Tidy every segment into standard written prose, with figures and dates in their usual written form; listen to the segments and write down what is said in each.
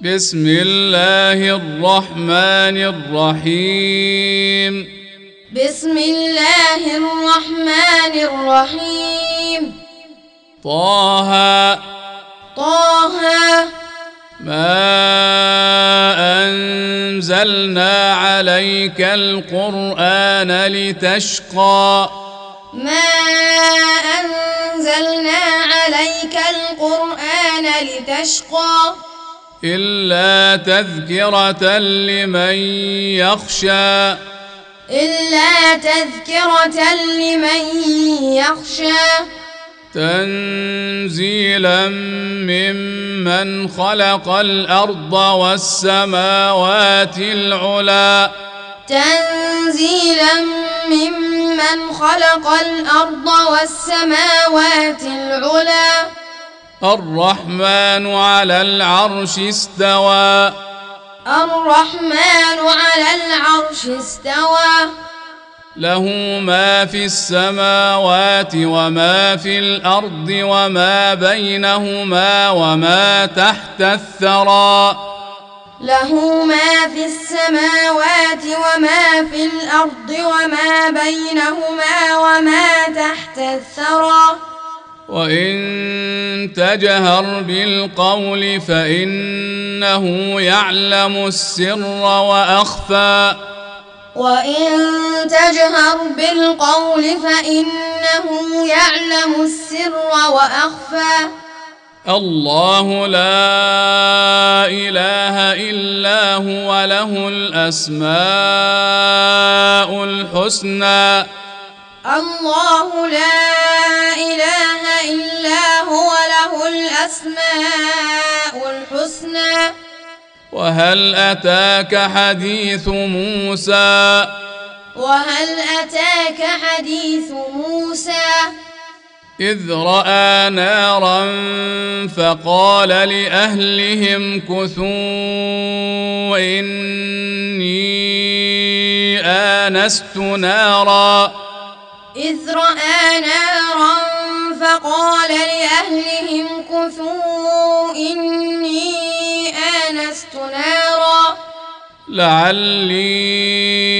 بسم الله الرحمن الرحيم بسم الله الرحمن الرحيم طه ما أنزلنا عليك القرآن لتشقى ما أنزلنا عليك القرآن لتشقى إلا تذكرة لمن يخشى تنزيلا ممن خلق الأرض والسماوات العلى الرحمن على العرش استوى له ما في السماوات وما في الأرض وما بينهما وما تحت الثرى وإن تجهر بالقول فإنه يعلم السر وأخفى الله لا إله إلا هو له الأسماء الحسنى وهل أتاك حديث موسى إذ رأى نارا فقال لأهلهم كثوا إني آنست نارا لعلي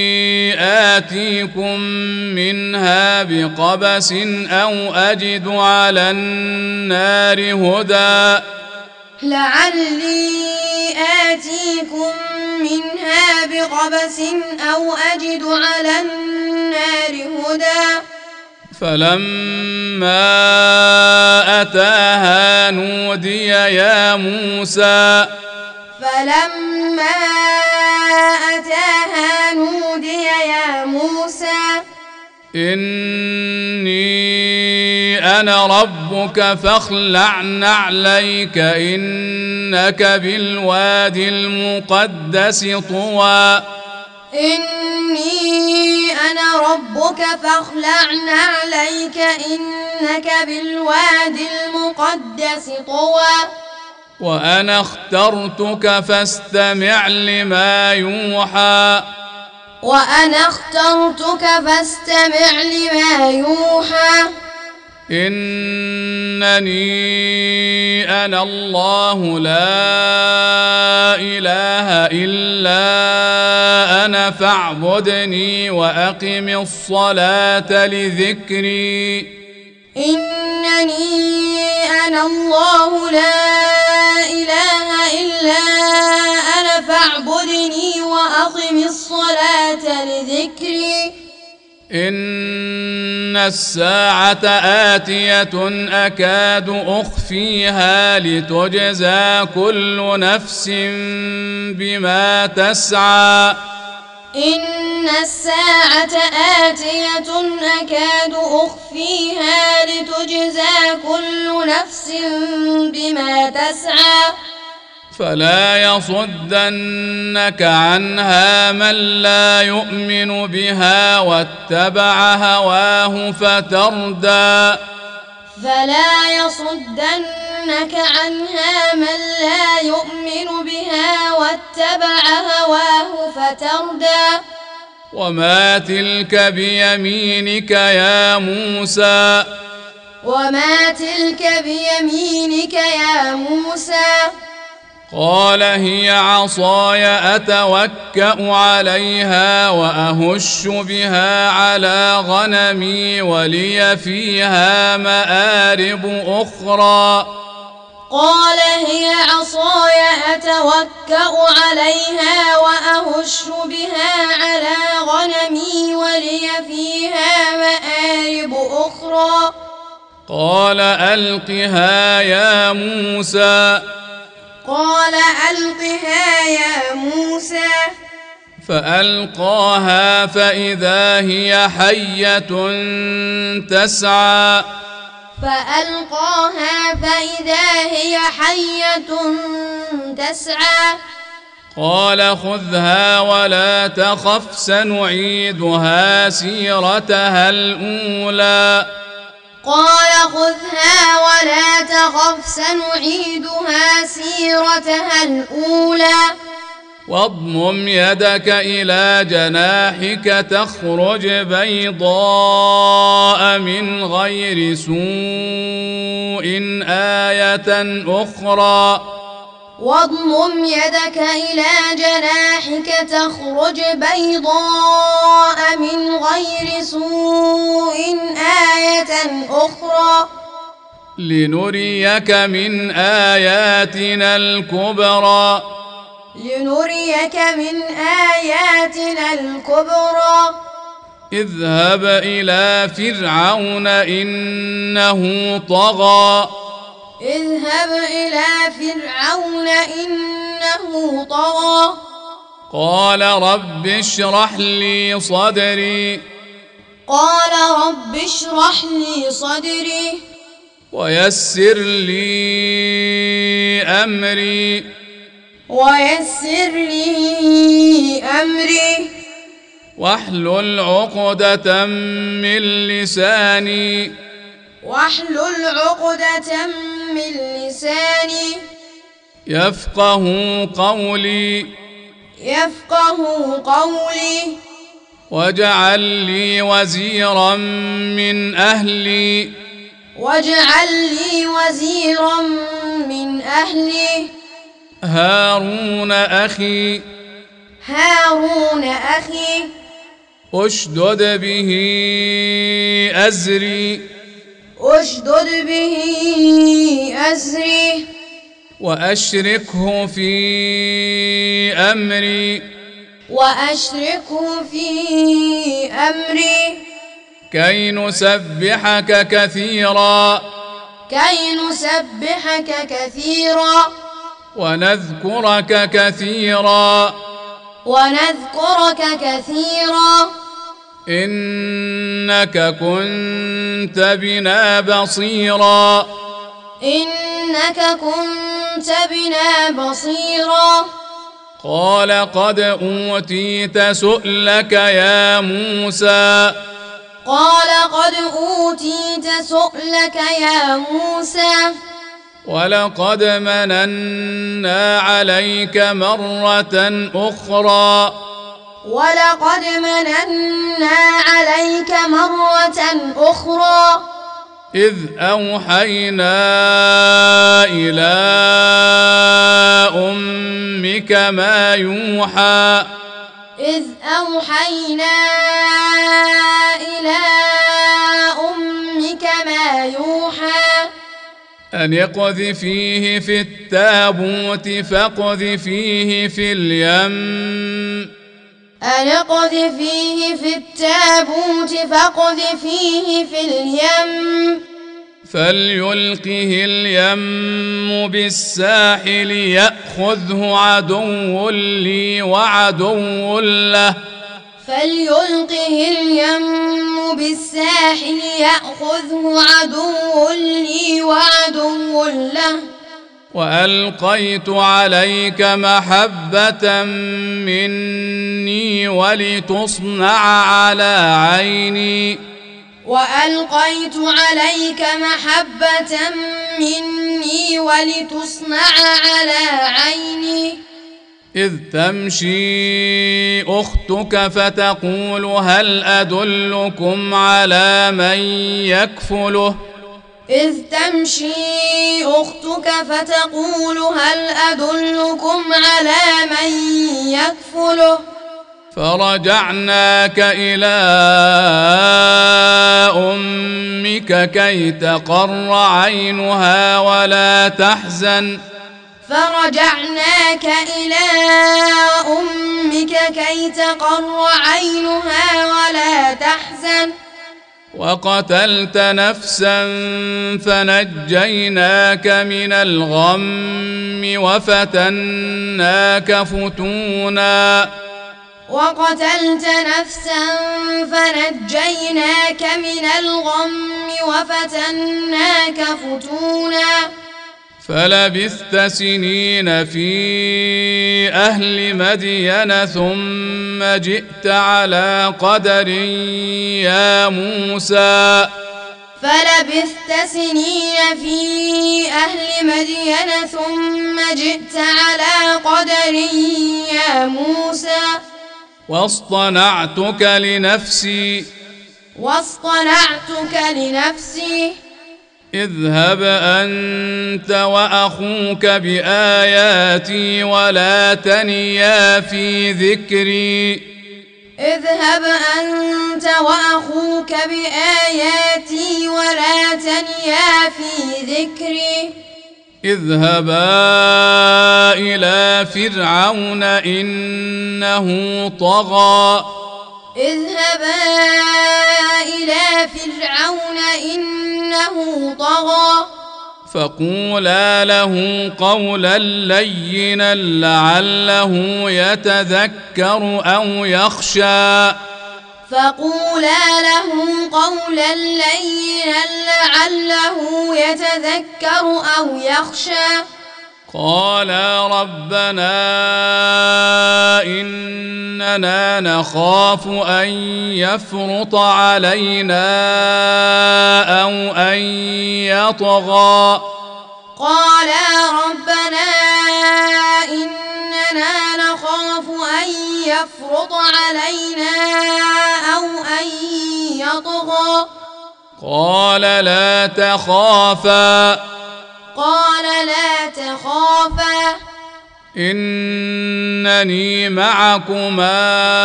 آتيكم منها بقبس أو أجد على النار هدى فلما أتاها نودي يا موسى إني أنا ربك فاخلع نعليك إنك بالوادي المقدس طوى وأنا اخترتك فاستمع لما يوحى إنني أنا الله لا إله إلا أنا فاعبدني وأقم الصلاة لذكري إن الساعة آتية أكاد أخفيها لتجزى كل نفس بما تسعى فلا يصدنك عنها من لا يؤمن بها واتبع هواه فتردى وما تلك بيمينك يا موسى قال هي عصاي أتوكأ عليها وأهش بها على غنمي ولي فيها مآرب أخرى. قال هي عصاي أتوكأ عليها وأهش بها على غنمي ولي فيها مآرب أخرى. قال ألقها يا موسى. قال ألقها يا موسى. فألقاها فإذا هي حية تسعى. فألقاها فإذا هي حية تسعى. قال خذها ولا تخف سنعيدها سيرتها الأولى. قال خذها ولا تخف سنعيدها سيرتها الأولى. واضمم يدك إلى جناحك تخرج بيضاء من غير سوء آية أخرى. واضمم يدك إلى جناحك تخرج بيضاء من غير سوء آية أخرى. لنريك من آياتنا الكبرى. لنريك من آياتنا الكبرى. اذهب إلى فرعون إنه طغى. اذهب إلى فرعون إنه طغى. قال رب اشرح لي صدري. قال رب اشرح لي صدري. ويسر لي أمري. ويسر لي أمري. واحلل عقدة من لساني. واحلل عقدة من لساني. يفقه قولي. يفقه قولي. واجعل لي وزيرا من أهلي. واجعل لي وزيرا من أهلي. هارون أخي. هارون أخي. اشدد به أزري. اشدد به أزري. وأشركه في أمري. وأشركه في أمري. كي نسبحك كثيرا. كي نسبحك كثيرا. ونذكرك كثيرا. ونذكرك كثيرا. إنك كنت بنا بصيرا. إنك كنت بنا بصيرا. قال قد أوتيت سؤلك يا موسى. قال قد أوتيت سؤلك يا موسى. ولقد مننا عليك مرة أخرى. ولقد مننا عليك مرة أخرى. إذ أوحينا إلى أمك ما يوحى. إذ أوحينا إلى أمك ما يوحى. أن اقذفيه في التابوت فاقذفيه في اليم. أن اقذفيه في التابوت فاقذفيه في اليم. فليلقه اليم بالساحل يأخذه عدو لي وعدو له. فليلقه اليم بالساحل يأخذه عدو لي وعدو له. وألقيت عليك محبة مني ولتصنع على عيني. وألقيت عليك محبة مني ولتصنع على عيني. إذ تمشي أختك فتقول هل أدلكم على من يكفله. إذ تمشي أختك فتقول هل أدلكم على من يكفله فرجعناك إلى أمك كي تقر عينها ولا تحزن فرجعناك إلى أمك كي تقر عينها ولا تحزن وقتلت نفسا فنجيناك من الغم وفتناك فتونا وقتلت نفسا فنجيناك من الغم وفتناك فتونا فلبثت سنين في أهل مدين ثم جئت على قدر يا موسى فلبثت سنين في أهل مدين ثم جئت على قدر يا موسى واصطنعتك لنفسي اذهب أنت وأخوك بآياتي ولا تنيا في ذكري اذهب أنت وأخوك بآياتي ولا تنيا في ذكري اذهبا إلى فرعون إنه طغى اذهبا إلى فرعون إنه طغى فقولا له قولا لينا لعله يتذكر أو يخشى فقولا له قولا لينا لعله يتذكر أو يخشى قالا ربنا إننا نخاف أن يفرط علينا أو أن يطغى قالا ربنا إننا نخاف أن يفرط علينا أو أن يطغى قال لا تخافا إنني معكما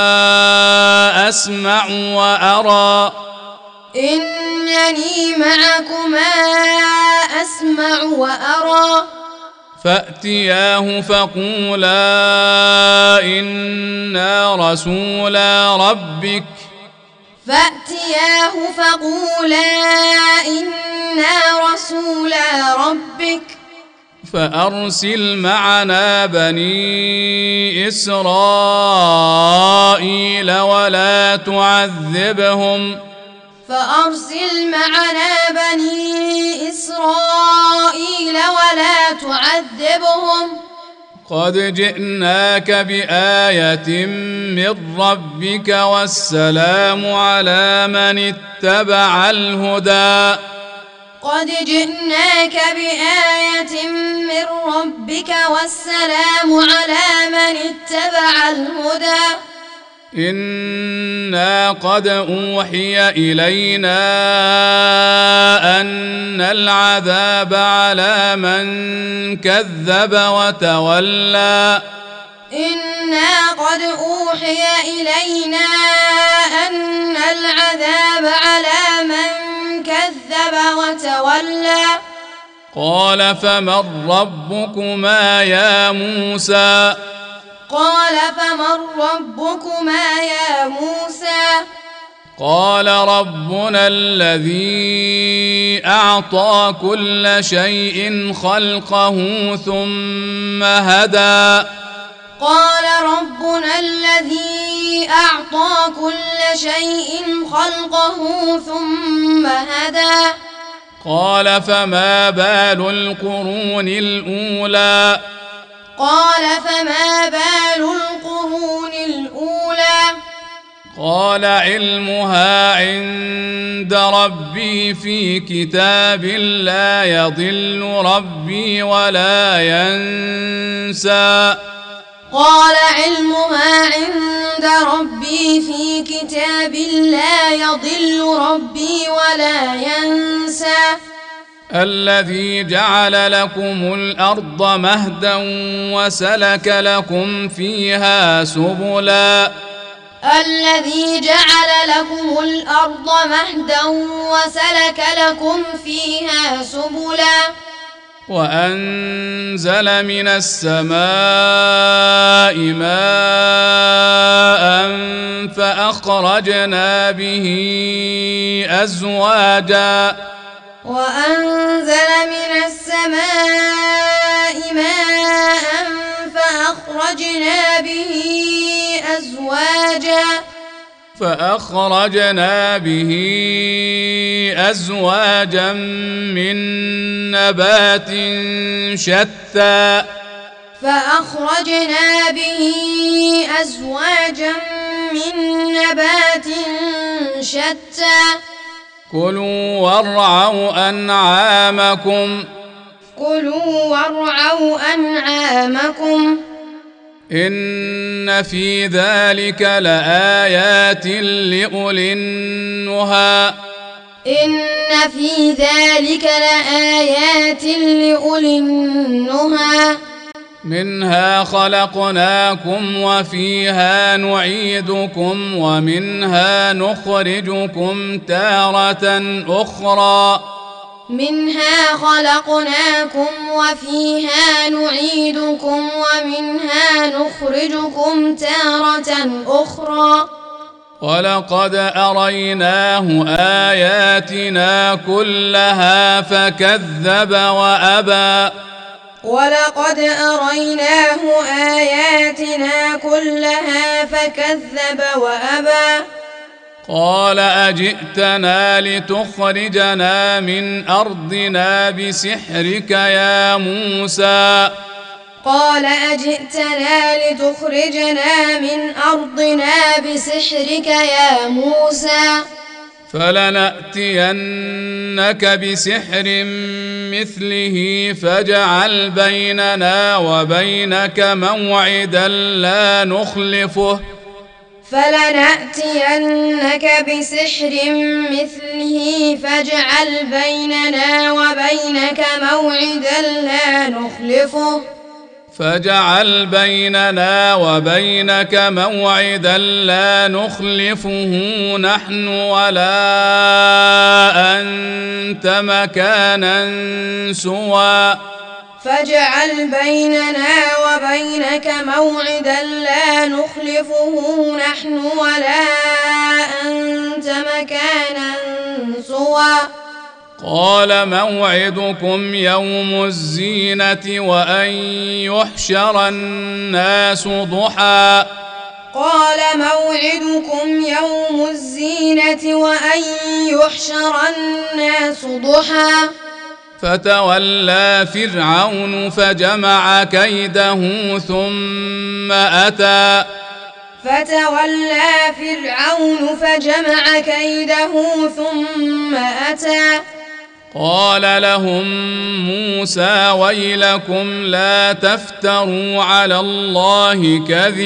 أسمع وأرى فأتياه فقولا إنا رسولا ربك فأرسل معنا بني إسرائيل ولا تعذبهم قد جئناك بآية من ربك والسلام على من اتبع الهدى إنا قد أوحي إلينا أن العذاب على من كذب وتولى قال فمن ربكما يا موسى قال ربنا الذي أعطى كل شيء خلقه ثم هدى قال فما بال القرون الأولى قال علمها عند ربي في كتاب لا يضل ربي ولا ينسى الذي جعل لكم الأرض مهدا وسلك لكم فيها سبلا الذي جعل لكم الأرض مهدا وسلك لكم فيها سبلا وأنزل من السماء ماء فأخرجنا به أزواجا وأنزل من السماء ماء فأخرجنا به أزواجا من نبات شتى كلوا وارعوا أنعامكم إن في ذلك لآيات لأولي النهى منها خلقناكم وفيها نعيدكم ومنها نخرجكم تارة أخرى ولقد أريناه آياتنا كلها فكذب وأبى قال أجئتنا لتخرجنا من أرضنا بسحرك يا موسى فلنأتينك بسحر مثله فاجعل بيننا وبينك موعدا لا نخلفه نحن ولا أنت مكانا سوى قال موعدكم يوم الزينة وأن يحشر الناس ضحى فتولى فرعون فجمع كيده ثم أتى قال لهم موسى ويلكم لا تفتروا على الله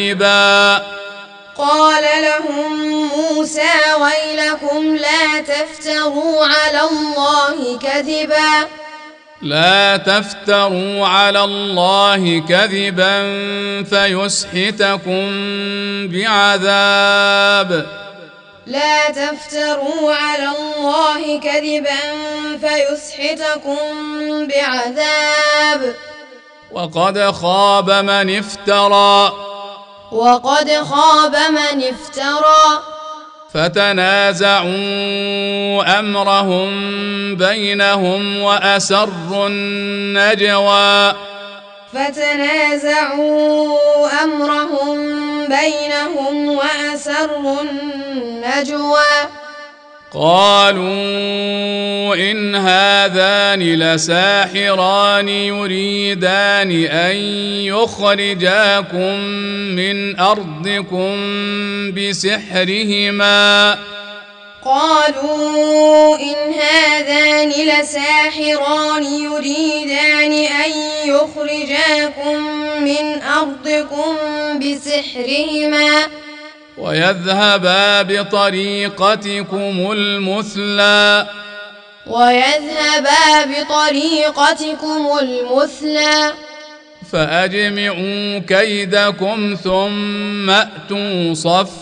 كذبا فيسحتكم بعذاب وقد خاب من افترى فتنازعوا أمرهم بينهم وأسروا النجوى قالوا إن هذان لساحران يريدان أن يخرجاكم من أرضكم بسحرهما ويذهبا بطريقتكم المثلى ويذهبا بطريقتكم المثلى فأجمعوا كيدكم ثم أتوا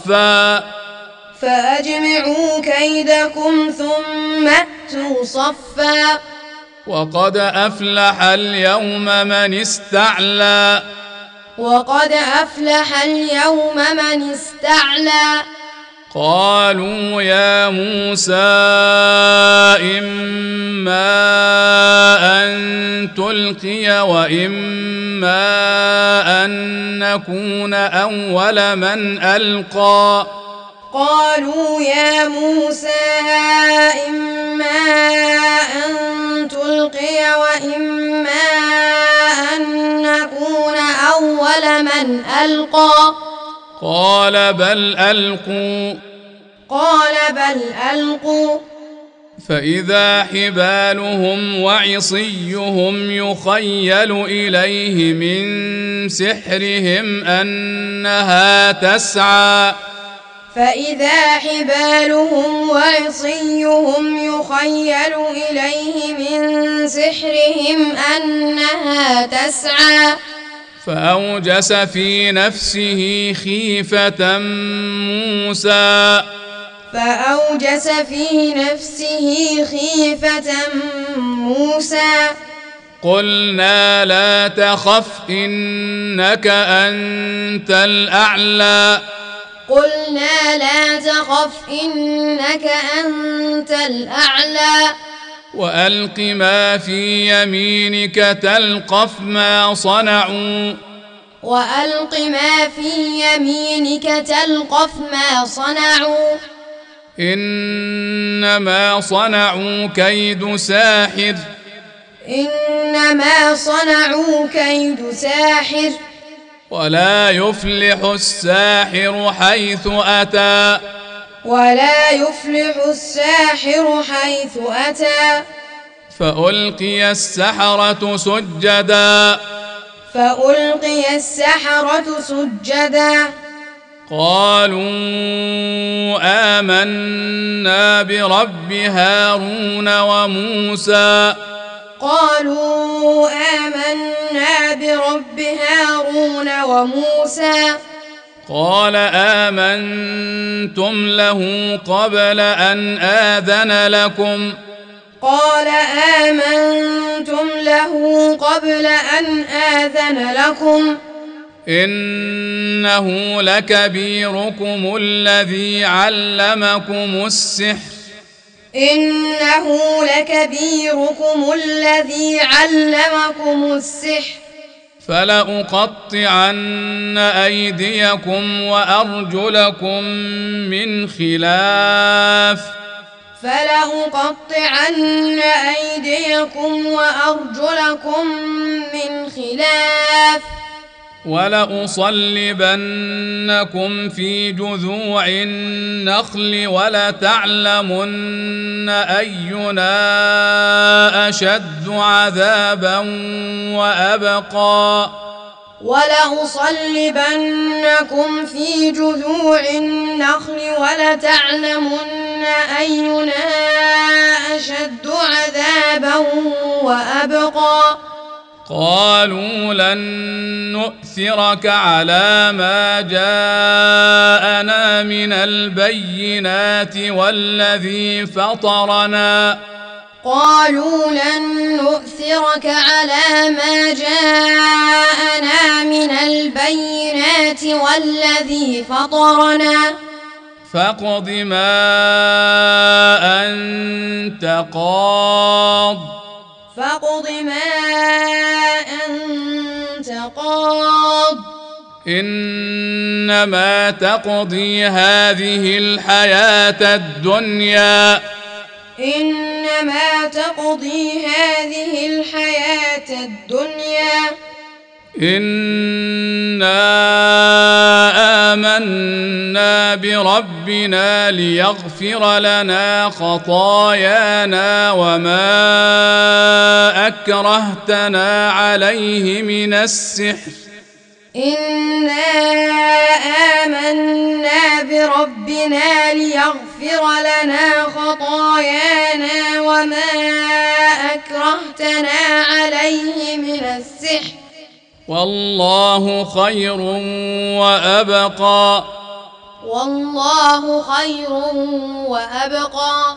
صفا وقد أفلح اليوم من استعلى قالوا يا موسى إما أن تلقي وإما أن نكون أول من ألقى قال بل ألقوا فإذا حبالهم وعصيهم يخيل إليه من سحرهم أنها تسعى فأوجس في نفسه خيفة موسى قلنا لا تخف إنك أنت الأعلى وألق ما في يمينك تلقف ما صنعوا إنما صنعوا كيد ساحر ولا يفلح الساحر حيث أتى فألقي السحرة سجدا قالوا آمنا برب هارون وموسى قال آمنتم له قبل أن آذن لكم إنه لكبيركم الذي علمكم السحر فلأقطعن أيديكم وأرجلكم من خلاف ولأصلبنكم في جذوع النخل ولتعلمن أينا أشد عذابا وأبقى قالوا لن نؤثرك على ما جاءنا من البينات والذي فطرنا فاقض ما أنت قاض إنما تقضي هذه الحياة الدنيا إنا آمنا بربنا ليغفر لنا خطايانا وما أكرهتنا عليه من السحر إنا آمنا بربنا ربنا ليغفر لنا خطايانا وما أكرهتنا عليه من السحر والله خير وأبقى. والله خير وأبقى.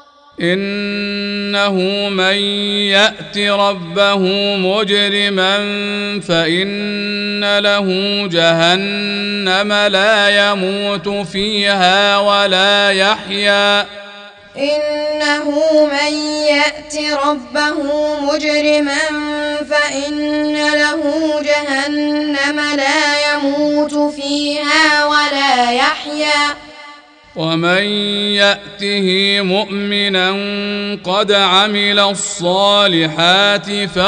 إنه من يأت ربه مجرما فإن له جهنم لا يموت فيها ولا يحيا. إنه من يأت ربه مجرما فإن له جهنم لا يموت فيها ولا يحيا. ومن يأته مؤمنا قد عمل الصالحات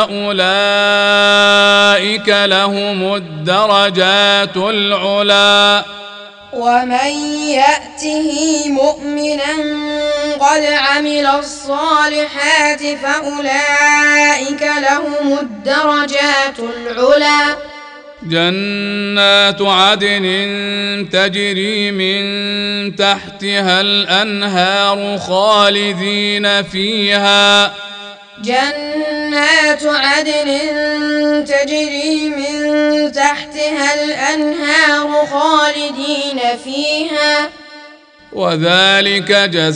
فأولئك لهم الدرجات العلى. ومن يأته مؤمنا قد عمل الصالحات فأولئك لهم الدرجات العلى. جنات عدن تجري من تحتها الأنهار خالدين فيها. جنات عدن تجري من تحتها الأنهار خالدين فيها. وذلك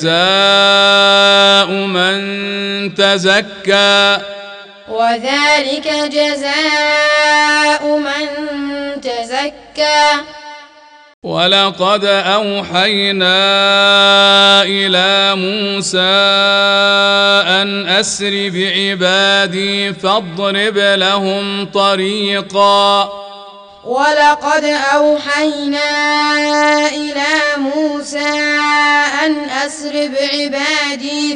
جزاء من تزكى. وذلك جزاء من تزكى. ولقد أوحينا إلى موسى أن أسر بعبادي فاضرب لهم طريقا. ولقد أوحينا إلى موسى أن أسر بعبادي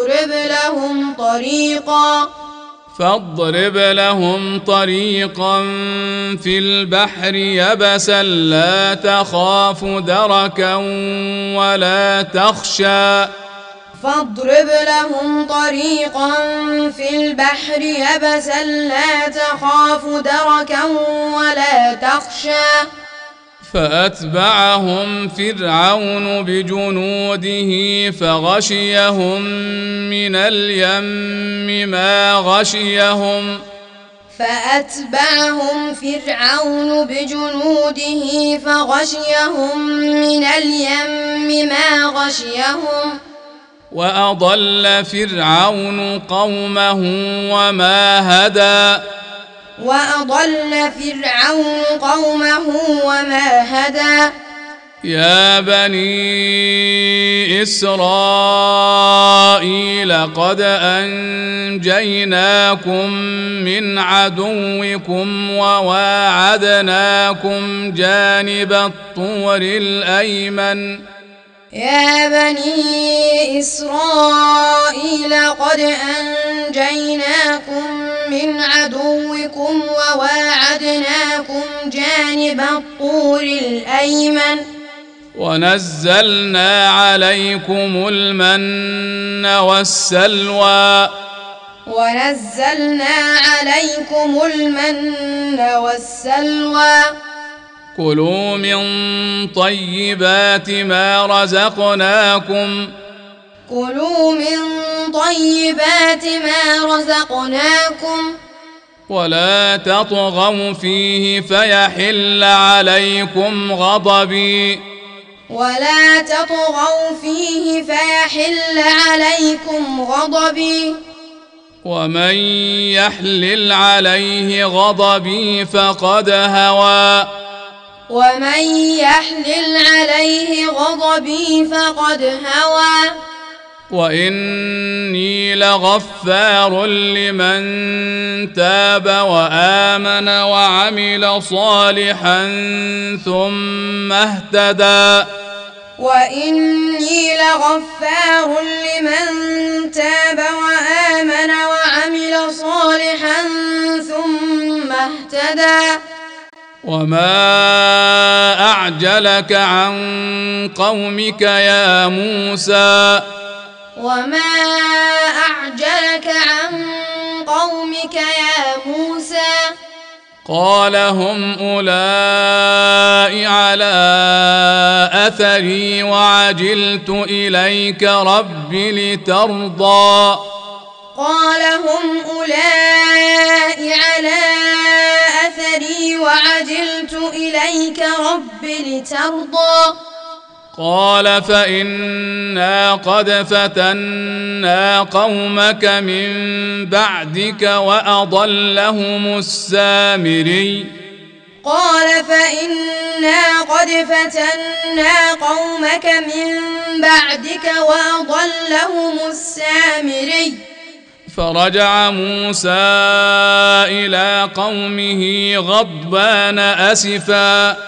فاضرب لهم طريقا في البحر يبسا لا تخاف دركا ولا تخشى. فاضرب لهم طريقا في البحر يبسا لا تخاف دركا ولا تخشى. فأتبعهم فرعون بجنوده فغشيهم من اليم ما غشيهم. فأتبعهم فرعون بجنوده فغشيهم من اليم ما غشيهم. وأضل فرعون قومه وما هدى. وأضل فرعون قومه وما هدى. يا بني إسرائيل قد أنجيناكم من عدوكم وواعدناكم جانب الطور الأيمن. يا بني إسرائيل قد أنجيناكم من عدوكم وواعدناكم جانب الطور الأيمن. ونزلنا عليكم المن والسلوى. ونزلنا عليكم المن والسلوى. كلوا من طيبات ما رزقناكم. كلوا من طيبات ما رزقناكم. ولا تطغوا فيه فيحل عليكم غضبي. ولا تطغوا فيه فيحل عليكم غضبي. ومن يحلل عليه غضبي فقد هوى. ومن يحلل عليه غضبي فقد هوى. وإني لغفار لمن تاب وآمن وعمل صالحا ثم اهتدى. وإني لغفار لمن تاب وآمن وعمل صالحا ثم اهتدى. وما أعجلك عن قومك يا موسى. وما أعجلك عن قومك يا موسى. قال هم أولئك على أثري وعجلت إليك رب لترضى قال هم أولئك على أثري وعجلت إليك رب لترضى قال فإنا قد فتنا قومك من بعدك وأضلهم السامري قال فإنا قد فتنا قومك من بعدك وأضلهم السامري فرجع موسى إلى قومه غضبان أسفا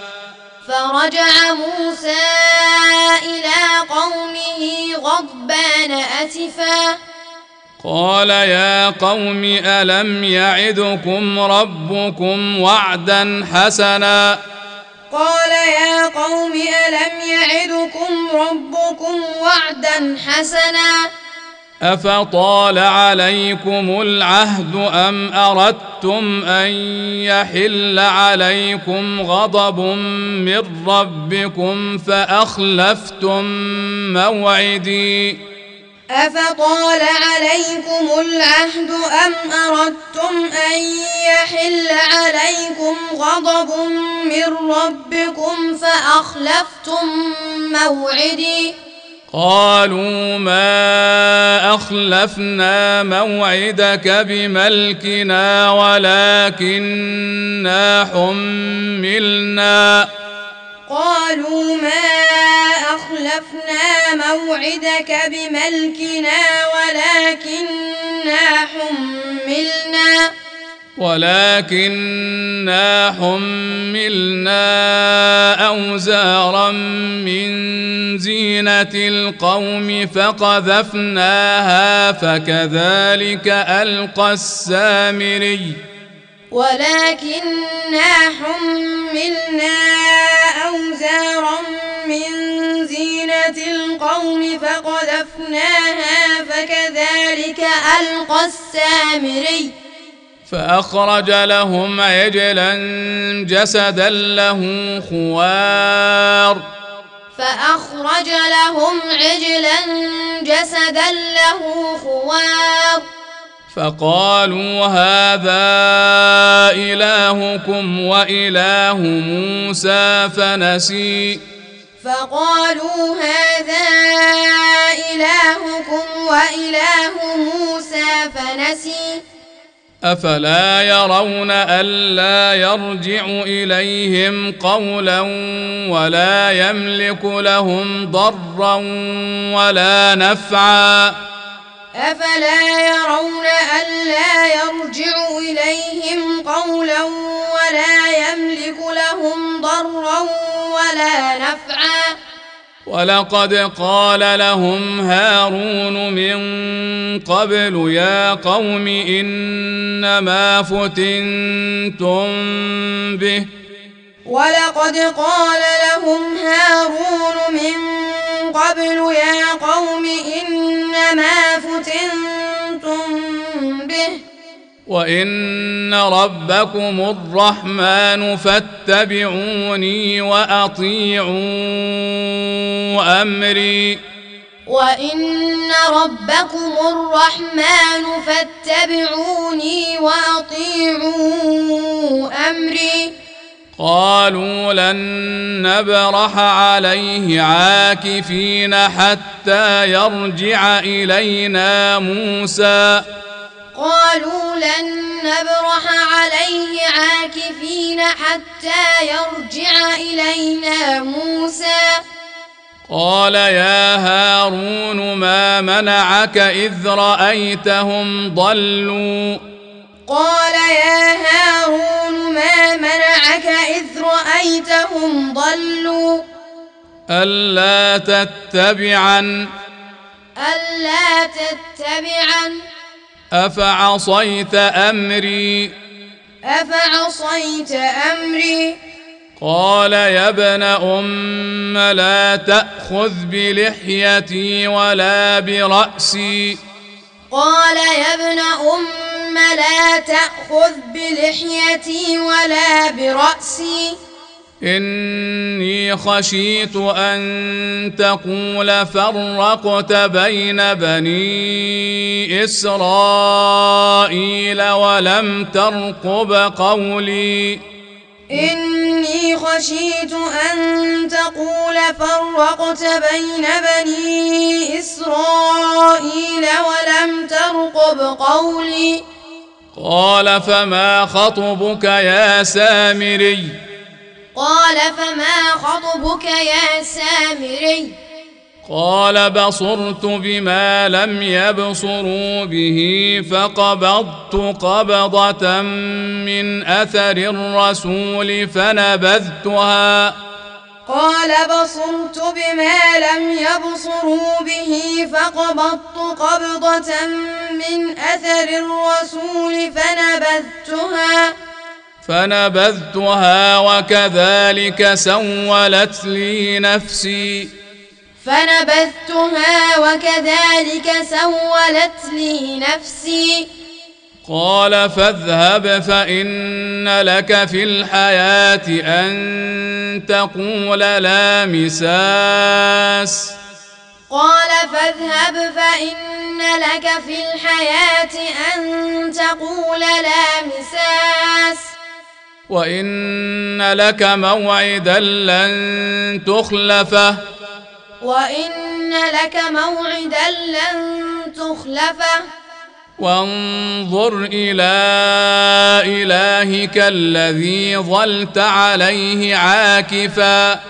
قال يا قوم ألم يعدكم ربكم وعدا حسنا أفطال عليكم العهد أم أردتم أن يحل عليكم غضب من ربكم فأخلفتم موعدي قالوا ما أخلفنا موعدك بملكنا ولكننا حملنا أوزارا من زينة القوم فقذفناها فكذلك ألقى السامري فأخرج لهم عجلا جسدا له خوار فقالوا هذا إلهكم وإله موسى فنسي أفلا يرون ألا يرجع إليهم قولا ولا يملك لهم ضرا ولا نفعا ولقد قال لهم هارون من قبل يا قوم إنما فتنتم به وإن ربكم الرحمن فاتبعوني وأطيعوا أمري قالوا لن نبرح عليه عاكفين حتى يرجع إلينا موسى قال يا هارون ما منعك إذ رأيتهم ضلوا ألا تتبعن أفعصيت أمري قال يا ابن أم لا تأخذ بلحيتي ولا برأسي إني خشيت أن تقول فرقت بين بني إسرائيل ولم ترقب قولي إني خشيت أن تقول فرقت بين بني إسرائيل ولم ترقب قولي قال فما خطبك يا سامري قال فما خطبك يا سامري قال بصرت بما لم يبصروا به فقبضت قبضة من أثر الرسول فنبذتها قال بصرت بما لم يبصروا به فقبضت قبضة من أثر الرسول فنبذتها وكذلك سولت لي نفسي قال فاذهب فإن لك في الحياة أن تقول لا مساس وإن لك موعدا لن تخلفه وانظر إلى إلهك الذي ظلت عليه عاكفا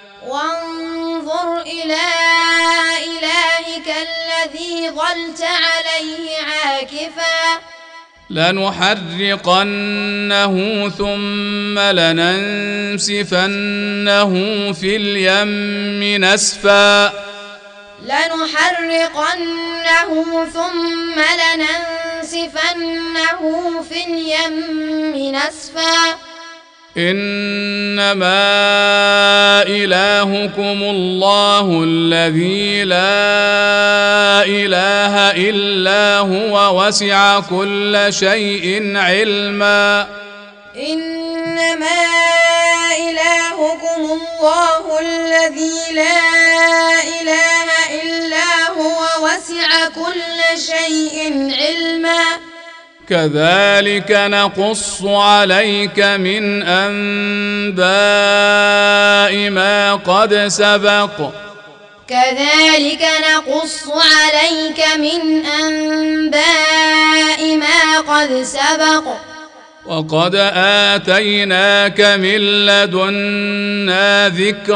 لنحرقنه ثم لننسفنه في اليم نسفا إنما إلهكم الله الذي لا إله إلا هو وسع كل شيء علما كذلك نقص عليك من أنباء ما قد سبق وقد آتيناك من لدنا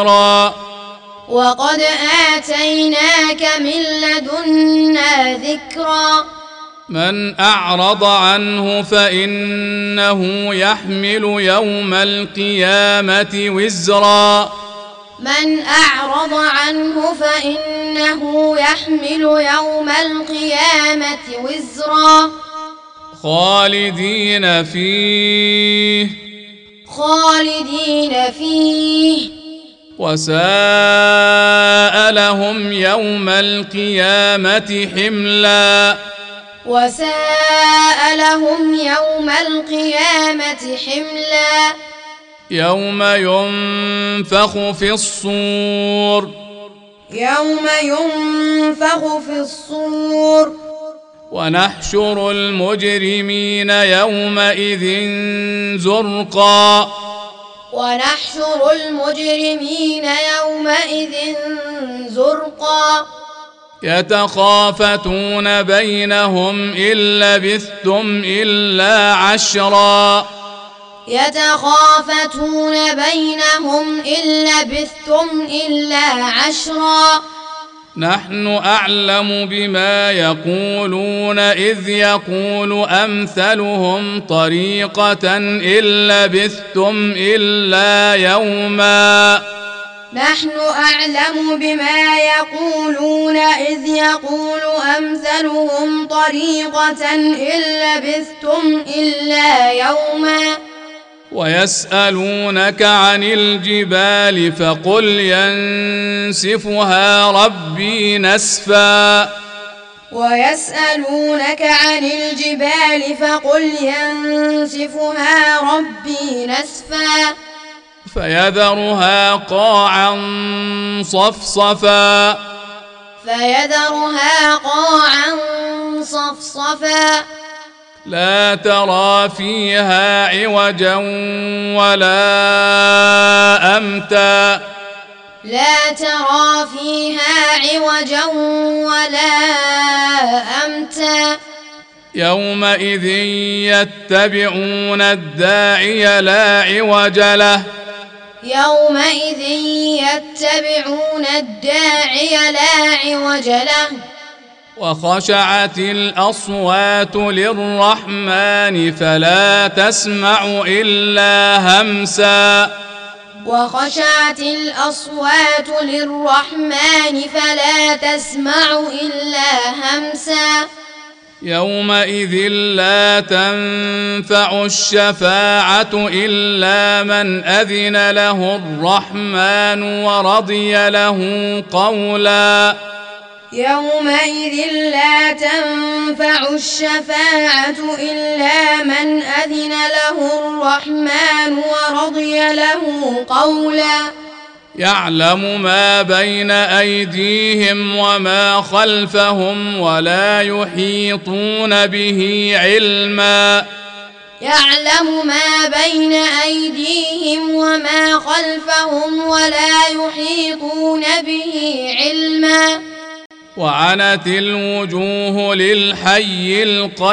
ذكرا من أعرض عنه فإنه يحمل يوم القيامة وزرا خالدين فيه وساء لهم يوم القيامة حملا يوم ينفخ في الصور ونحشر المجرمين يومئذ زرقا يتخافتون بينهم إن لبثتم إلا عشرا نحن أعلم بما يقولون إذ يقول أمثلهم طريقة إن لبثتم إلا يوما ويسألونك عن الجبال فقل ينسفها ربي نسفا فيذرها قاعا صفصفا لا ترى فيها عوجا ولا أمتا يومئذ يتبعون الداعي لا عوج له وخشعت الأصوات للرحمن فلا تسمع إلا همسا يومئذ لا تنفع الشفاعة إلا من أذن له الرحمن ورضي له قولا يعلم ما بين أيديهم وما خلفهم ولا يحيطون به علما وعنت الوجوه للحي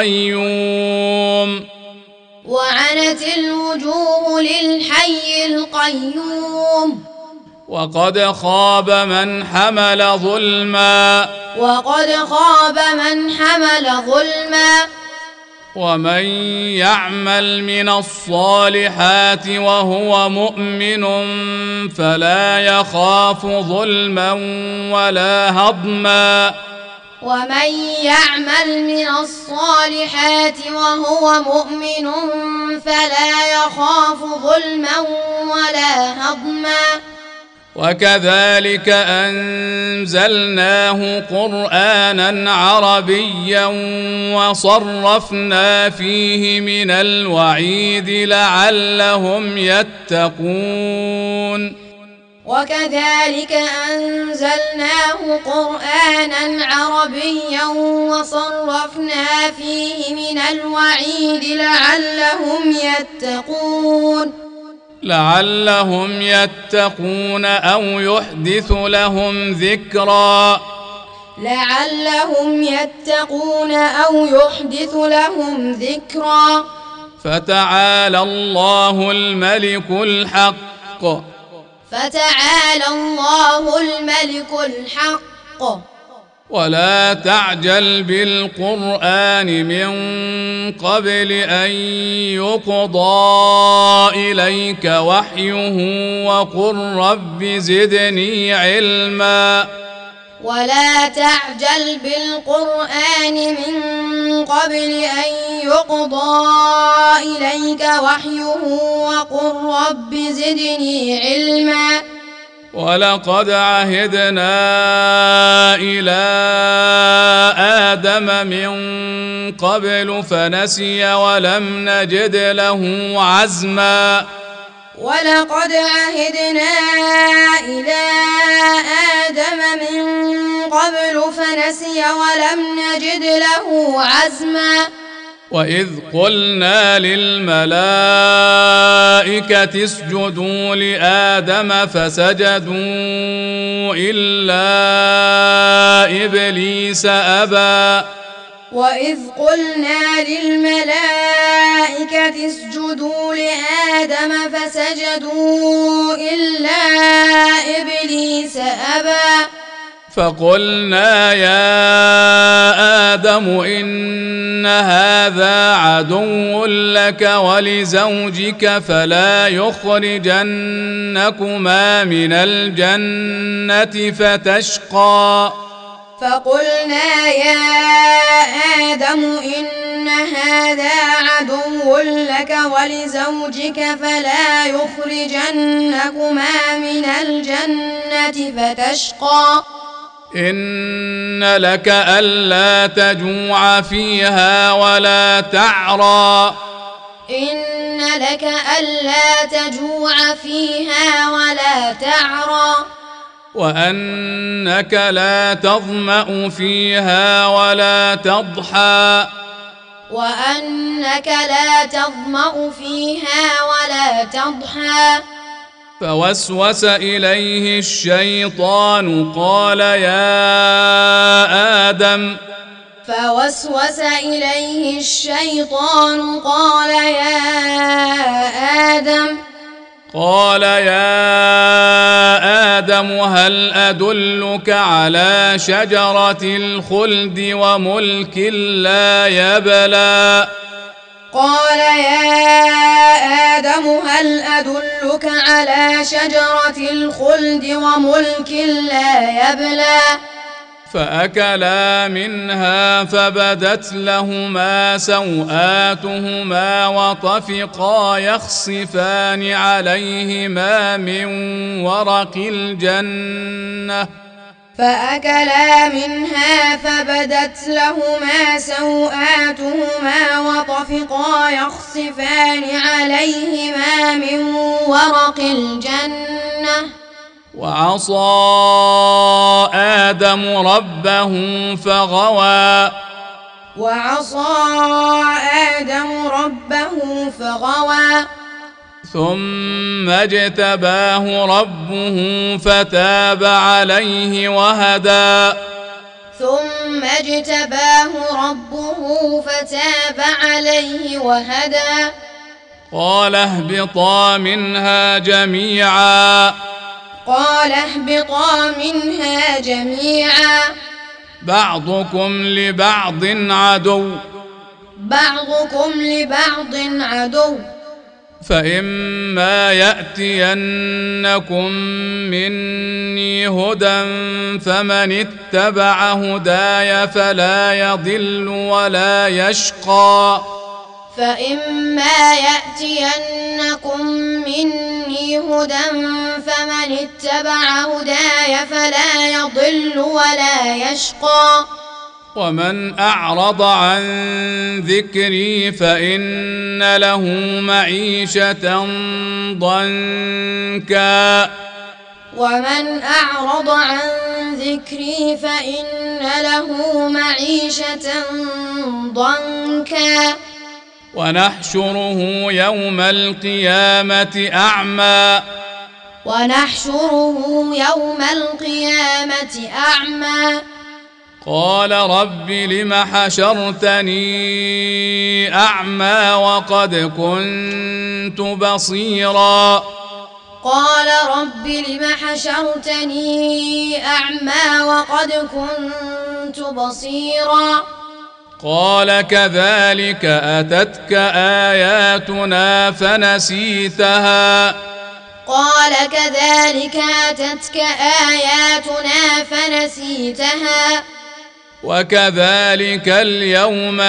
القيوم وقد خاب من حمل ظلما ومن يعمل من الصالحات وهو مؤمن فلا يخاف ظلما ولا هضما وكذلك أنزلناه قرآنا عربيا وصرفنا فيه من الوعيد لعلهم يتقون أو يحدث لهم ذكرا فتعالى الله الملك الحق ولا تعجل بالقرآن من قبل أن يقضى إليك وحيه وقل رب زدني علما ولقد عهدنا إلى آدم من قبل فنسي ولم نجد له عزما وإذ قلنا للملائكة اسجدوا لآدم فسجدوا إلا إبليس أبى فقلنا يا آدم إن هذا عدو لك ولزوجك فلا يخرجنكما من الجنة فتشقى إن لك ألا تجوع فيها ولا تعرى إن لك ألا تجوع فيها ولا تعرى وأنك لا تظمأ فيها ولا تضحى وأنك لا تظمأ فيها ولا تضحى فوسوس إليه الشيطان قال يا آدم هل أدلك على شجرة الخلد وملك لا يبلى قال يا آدم هل أدلك على شجرة الخلد وملك لا يبلى فأكلا منها فبدت لهما سوآتهما وطفقا يخصفان عليهما من ورق الجنة فأكلا منها فبدت لهما سوآتهما وطفقا يخصفان عليهما من ورق الجنة وعصى آدم ربه فغوى ثم اجتباه ربه فتاب عليه وهدى قال اهبطا منها جميعا بعضكم لبعض عدو فإما يأتينكم مني هدى فمن اتبع هداي فلا يضل ولا يشقى ومن أعرض عن ذكري فإن له معيشة ضنكا ونحشره يوم القيامة أعمى قال رب لم حشرتني أعمى وقد كنت بصيرا قال كذلك أتتك آياتنا فنسيتها وكذلك اليوم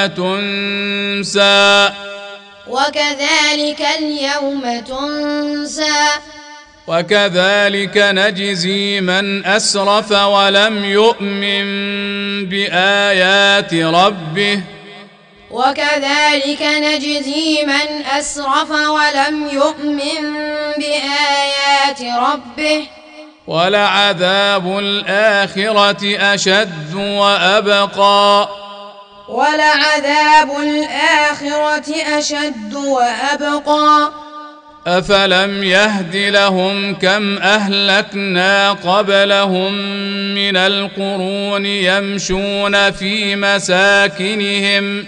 تنسى وكذلك نجزي من أسرف ولم يؤمن بآيات ربه ولعذاب الآخرة أشد وأبقى أفلم يهد لهم كم أهلكنا قبلهم من القرون يمشون في مساكنهم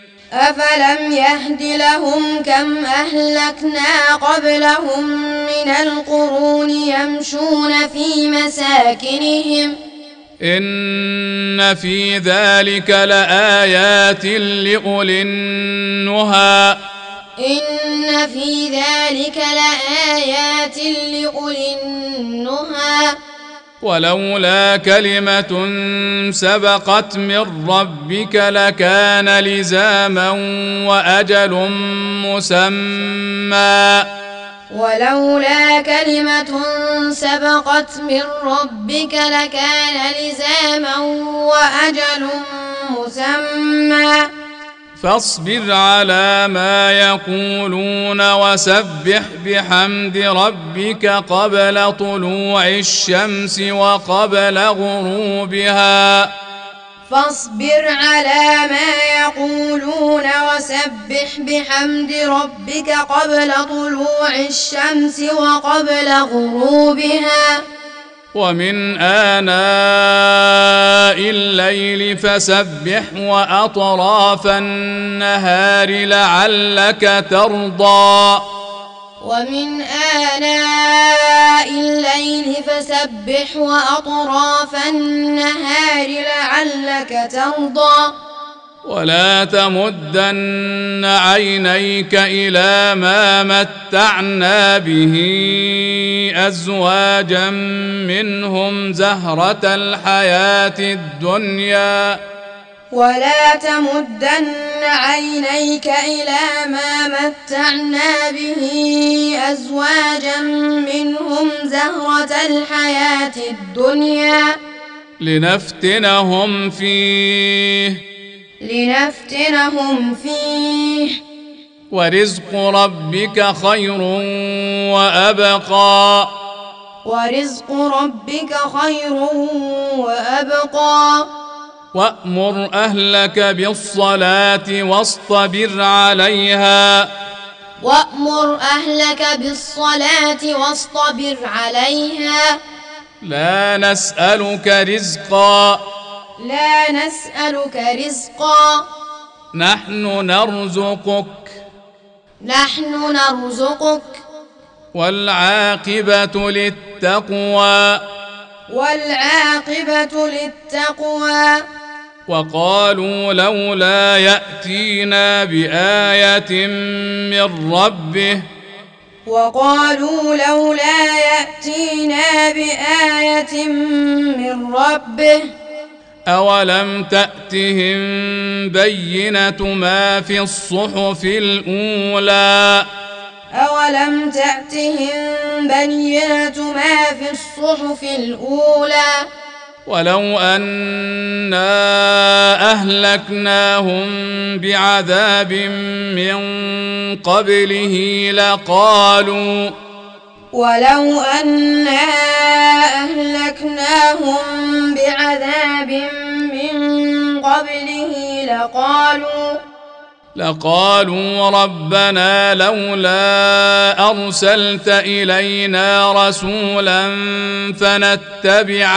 إن في ذلك لآيات لأولي النهى ولولا كلمة سبقت من ربك لكان لزاما وأجل مسمى فاصبر على ما يقولون وسبح بحمد ربك قبل طلوع الشمس وقبل غروبها فاصبر على ما يقولون وسبح بحمد ربك قبل طلوع الشمس وقبل غروبها ومن آناء الليل فسبح وأطراف النهار لعلك ترضى ومن آناء الليل فسبح وأطراف النهار لعلك ترضى ولا تمدن عينيك إلى ما متعنا به أزواجا منهم زهرة الحياة الدنيا ولا تمدن عينيك إلى ما متعنا به أزواجا منهم زهرة الحياة الدنيا لنفتنهم فيه ورزق ربك خير وأبقى وأمر أهلك بالصلاة واصطبر عليها لا نسألك رزقا نحن نرزقك والعاقبة للتقوى وقالوا لولا يأتينا بآية من ربه أولم تأتهم بينة ما في الصحف الأولى ولو أنا أهلكناهم بعذاب من قبله لقالوا ربنا لولا أرسلت إلينا رسولا فنتبع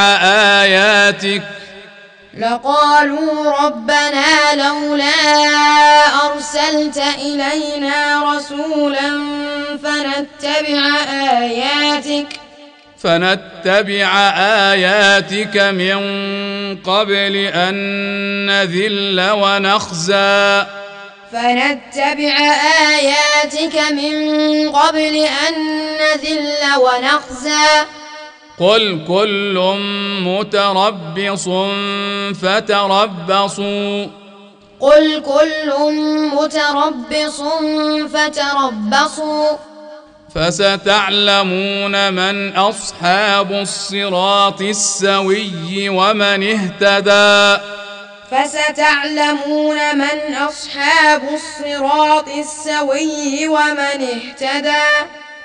آياتك من قبل أن نذل ونخزى قل كل متربص فتربصوا فستعلمون من أصحاب الصراط السوي ومن اهتدى